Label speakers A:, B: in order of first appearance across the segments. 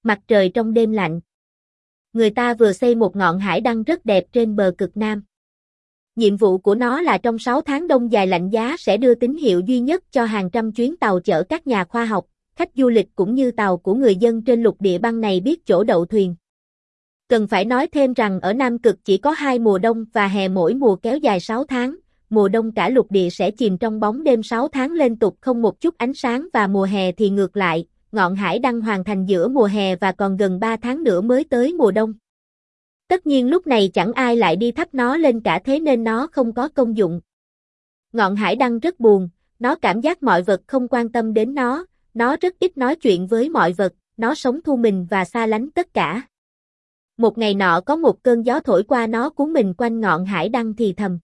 A: Mặt trời trong đêm lạnh. Người ta vừa xây một ngọn hải đăng rất đẹp trên bờ cực Nam. Nhiệm vụ của nó là trong 6 tháng đông dài lạnh giá sẽ đưa tín hiệu duy nhất cho hàng trăm chuyến tàu chở các nhà khoa học, khách du lịch cũng như tàu của người dân trên lục địa băng này biết chỗ đậu thuyền. Cần phải nói thêm rằng ở Nam Cực chỉ có 2 mùa đông và hè, mỗi mùa kéo dài 6 tháng. Mùa đông cả lục địa sẽ chìm trong bóng đêm 6 tháng liên tục không một chút ánh sáng, và mùa hè thì ngược lại, ngọn hải đăng hoàn thành giữa mùa hè và còn gần 3 tháng nữa mới tới mùa đông. Tất nhiên lúc này chẳng ai lại đi thắp nó lên cả, thế nên nó không có công dụng. Ngọn hải đăng rất buồn, nó cảm giác mọi vật không quan tâm đến nó rất ít nói chuyện với mọi vật, nó sống thu mình và xa lánh tất cả. Một ngày nọ có một cơn gió thổi qua, nó cuốn mình quanh ngọn hải đăng thì thầm.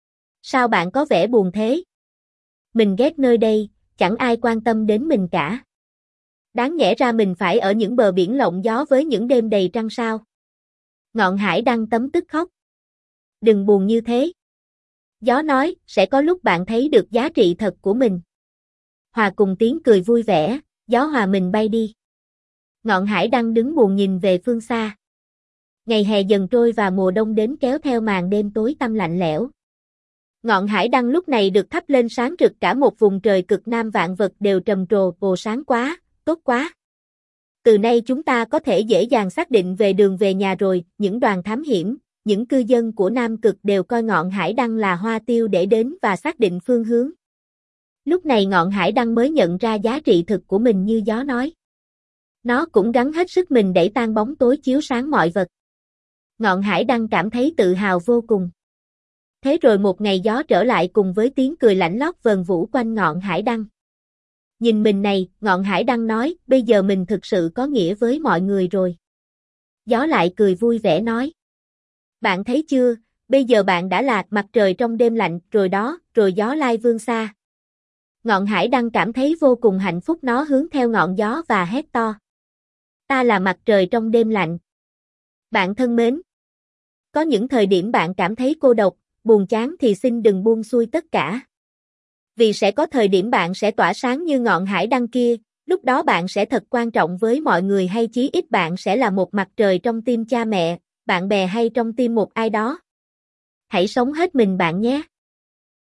A: Sao bạn có vẻ buồn thế? Mình ghét nơi đây, chẳng ai quan tâm đến mình cả. Đáng nhẽ ra mình phải ở những bờ biển lộng gió với những đêm đầy trăng sao. Ngọn hải đăng tấm tức khóc. Đừng buồn như thế. Gió nói, sẽ có lúc bạn thấy được giá trị thật của mình. Hòa cùng tiếng cười vui vẻ, gió hòa mình bay đi. Ngọn hải đăng đứng buồn nhìn về phương xa. Ngày hè dần trôi và mùa đông đến kéo theo màn đêm tối tăm lạnh lẽo. Ngọn hải đăng lúc này được thắp lên sáng rực cả một vùng trời cực Nam, vạn vật đều trầm trồ, ồ sáng quá, tốt quá. Từ nay chúng ta có thể dễ dàng xác định về đường về nhà rồi. Những đoàn thám hiểm, những cư dân của Nam Cực đều coi ngọn hải đăng là hoa tiêu để đến và xác định phương hướng. Lúc này ngọn hải đăng mới nhận ra giá trị thực của mình như gió nói. Nó cũng gắng hết sức mình đẩy tan bóng tối chiếu sáng mọi vật. Ngọn hải đăng cảm thấy tự hào vô cùng. Thế rồi một ngày gió trở lại cùng với tiếng cười lãnh lót vần vũ quanh ngọn hải đăng. Nhìn mình này, ngọn hải đăng nói, bây giờ mình thực sự có nghĩa với mọi người rồi. Gió lại cười vui vẻ nói. Bạn thấy chưa, bây giờ bạn đã là mặt trời trong đêm lạnh rồi đó, rồi gió lai vương xa. Ngọn hải đăng cảm thấy vô cùng hạnh phúc, nó hướng theo ngọn gió và hét to. Ta là mặt trời trong đêm lạnh. Bạn thân mến, có những thời điểm bạn cảm thấy cô độc, buồn chán thì xin đừng buông xuôi tất cả. Vì sẽ có thời điểm bạn sẽ tỏa sáng như ngọn hải đăng kia, lúc đó bạn sẽ thật quan trọng với mọi người, hay chí ít bạn sẽ là một mặt trời trong tim cha mẹ, bạn bè hay trong tim một ai đó. Hãy sống hết mình bạn nhé.